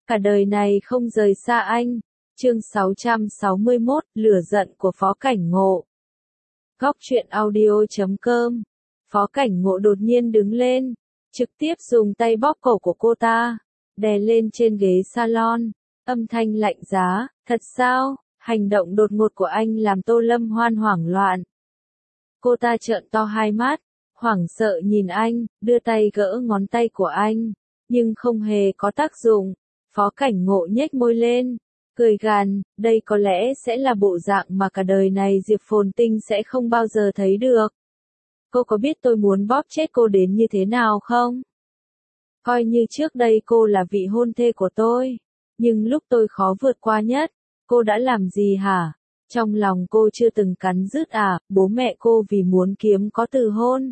cả đời này không rời xa anh. Chương 661, lửa giận của Phó Cảnh Ngộ. Góc truyện audio.com. Phó Cảnh Ngộ đột nhiên đứng lên, trực tiếp dùng tay bóp cổ của cô ta, đè lên trên ghế salon, âm thanh lạnh giá, thật sao? Hành động đột ngột của anh làm Tô Lâm Hoan hoảng loạn. Cô ta trợn to hai mắt, hoảng sợ nhìn anh, đưa tay gỡ ngón tay của anh, nhưng không hề có tác dụng. Phó Cảnh Ngộ nhếch môi lên, cười gằn, đây có lẽ sẽ là bộ dạng mà cả đời này Diệp Phồn Tinh sẽ không bao giờ thấy được. Cô có biết tôi muốn bóp chết cô đến như thế nào không? Coi như trước đây cô là vị hôn thê của tôi, nhưng lúc tôi khó vượt qua nhất, cô đã làm gì hả? Trong lòng cô chưa từng cắn rứt à, bố mẹ cô vì muốn kiếm có từ hôn.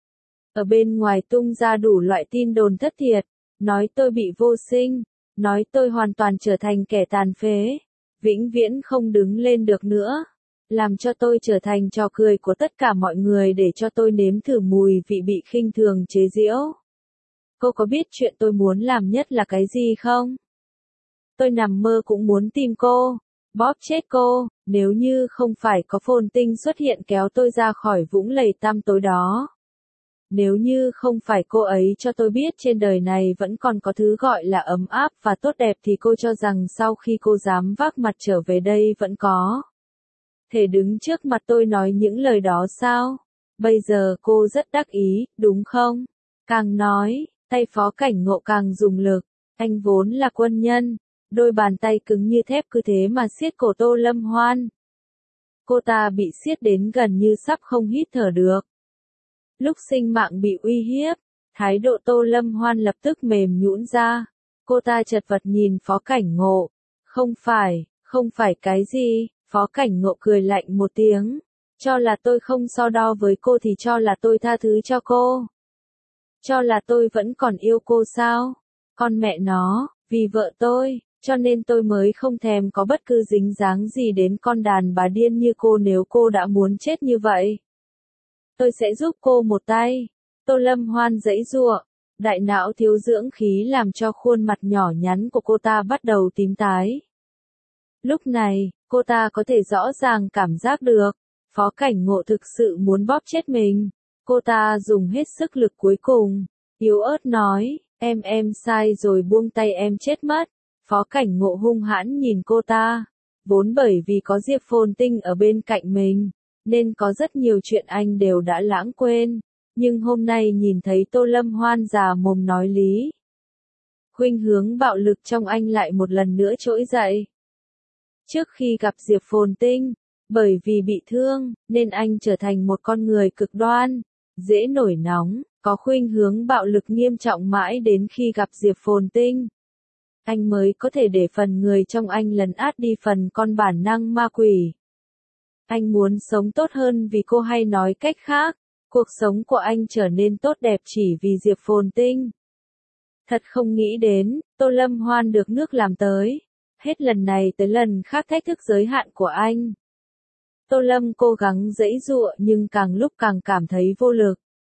Ở bên ngoài tung ra đủ loại tin đồn thất thiệt, nói tôi bị vô sinh, nói tôi hoàn toàn trở thành kẻ tàn phế, vĩnh viễn không đứng lên được nữa, làm cho tôi trở thành trò cười của tất cả mọi người để cho tôi nếm thử mùi vị bị khinh thường chế giễu. Cô có biết chuyện tôi muốn làm nhất là cái gì không? Tôi nằm mơ cũng muốn tìm cô, bóp chết cô, nếu như không phải có Phồn Tinh xuất hiện kéo tôi ra khỏi vũng lầy tăm tối đó. Nếu như không phải cô ấy cho tôi biết trên đời này vẫn còn có thứ gọi là ấm áp và tốt đẹp thì cô cho rằng sau khi cô dám vác mặt trở về đây vẫn có thể đứng trước mặt tôi nói những lời đó sao? Bây giờ cô rất đắc ý, đúng không? Càng nói, tay Phó Cảnh Ngộ càng dùng lực, anh vốn là quân nhân, đôi bàn tay cứng như thép cứ thế mà siết cổ Tô Lâm Hoan. Cô ta bị siết đến gần như sắp không hít thở được. Lúc sinh mạng bị uy hiếp, thái độ Tô Lâm Hoan lập tức mềm nhũn ra. Cô ta chật vật nhìn Phó Cảnh Ngộ. Không phải cái gì, Phó Cảnh Ngộ cười lạnh một tiếng. Cho là tôi không so đo với cô thì cho là tôi tha thứ cho cô. Cho là tôi vẫn còn yêu cô sao? Con mẹ nó, vì vợ tôi, cho nên tôi mới không thèm có bất cứ dính dáng gì đến con đàn bà điên như cô nếu cô đã muốn chết như vậy. Tôi sẽ giúp cô một tay. Tô Lâm Hoan giãy giụa, đại não thiếu dưỡng khí làm cho khuôn mặt nhỏ nhắn của cô ta bắt đầu tím tái. Lúc này, cô ta có thể rõ ràng cảm giác được, Phó Cảnh Ngộ thực sự muốn bóp chết mình. Cô ta dùng hết sức lực cuối cùng, yếu ớt nói, em sai rồi buông tay em chết mất. Phó Cảnh Ngộ hung hãn nhìn cô ta, vốn bởi vì có Diệp Phồn Tinh ở bên cạnh mình, nên có rất nhiều chuyện anh đều đã lãng quên, nhưng hôm nay nhìn thấy Tô Lâm Hoan già mồm nói lý. Khuynh hướng bạo lực trong anh lại một lần nữa trỗi dậy. Trước khi gặp Diệp Phồn Tinh, bởi vì bị thương, nên anh trở thành một con người cực đoan, dễ nổi nóng, có khuynh hướng bạo lực nghiêm trọng mãi đến khi gặp Diệp Phồn Tinh. Anh mới có thể để phần người trong anh lấn át đi phần con bản năng ma quỷ. Anh muốn sống tốt hơn vì cô hay nói cách khác, cuộc sống của anh trở nên tốt đẹp chỉ vì Diệp Phồn Tinh. Thật không nghĩ đến, Tô Lâm Hoan được nước làm tới. Hết lần này tới lần khác thách thức giới hạn của anh. Tô Lâm cố gắng giãy giụa nhưng càng lúc càng cảm thấy vô lực.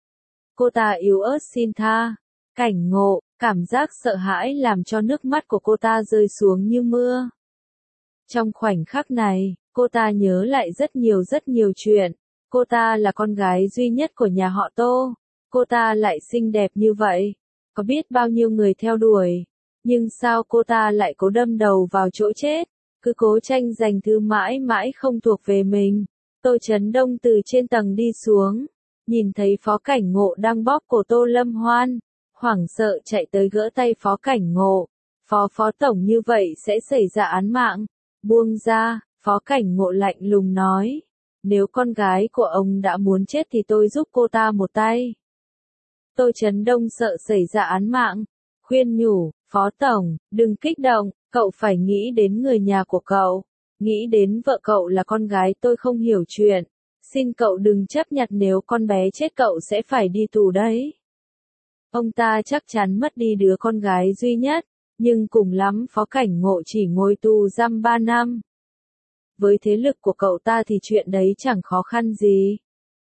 Cô ta yếu ớt xin tha. Cảnh Ngộ, cảm giác sợ hãi làm cho nước mắt của cô ta rơi xuống như mưa. Trong khoảnh khắc này, cô ta nhớ lại rất nhiều chuyện. Cô ta là con gái duy nhất của nhà họ Tô. Cô ta lại xinh đẹp như vậy. Có biết bao nhiêu người theo đuổi. Nhưng sao cô ta lại cố đâm đầu vào chỗ chết. Cứ cố tranh giành thứ mãi mãi không thuộc về mình. Tô Chấn Đông từ trên tầng đi xuống. Nhìn thấy Phó Cảnh Ngộ đang bóp cổ Tô Lâm Hoan. Hoảng sợ chạy tới gỡ tay Phó Cảnh Ngộ. Phó tổng như vậy sẽ xảy ra án mạng. Buông ra, Phó Cảnh Ngộ lạnh lùng nói. Nếu con gái của ông đã muốn chết thì tôi giúp cô ta một tay. Tô Chấn Đông sợ xảy ra án mạng. Khuyên nhủ, Phó tổng, đừng kích động, cậu phải nghĩ đến người nhà của cậu. Nghĩ đến vợ cậu là con gái tôi không hiểu chuyện. Xin cậu đừng chấp nhận nếu con bé chết cậu sẽ phải đi tù đấy. Ông ta chắc chắn mất đi đứa con gái duy nhất, nhưng cùng lắm Phó Cảnh Ngộ chỉ ngồi tù giam 3 năm. Với thế lực của cậu ta thì chuyện đấy chẳng khó khăn gì.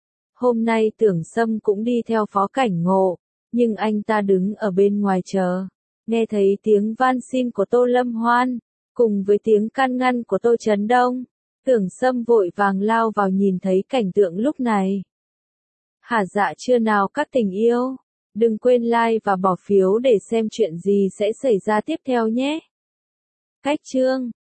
Hôm nay Tưởng Sâm cũng đi theo Phó Cảnh Ngộ, nhưng anh ta đứng ở bên ngoài chờ. Nghe thấy tiếng van xin của Tô Lâm Hoan, cùng với tiếng can ngăn của Tô Chấn Đông, Tưởng Sâm vội vàng lao vào nhìn thấy cảnh tượng lúc này. Hả dạ chưa nào các tình yêu, đừng quên like và bỏ phiếu để xem chuyện gì sẽ xảy ra tiếp theo nhé. Cách chương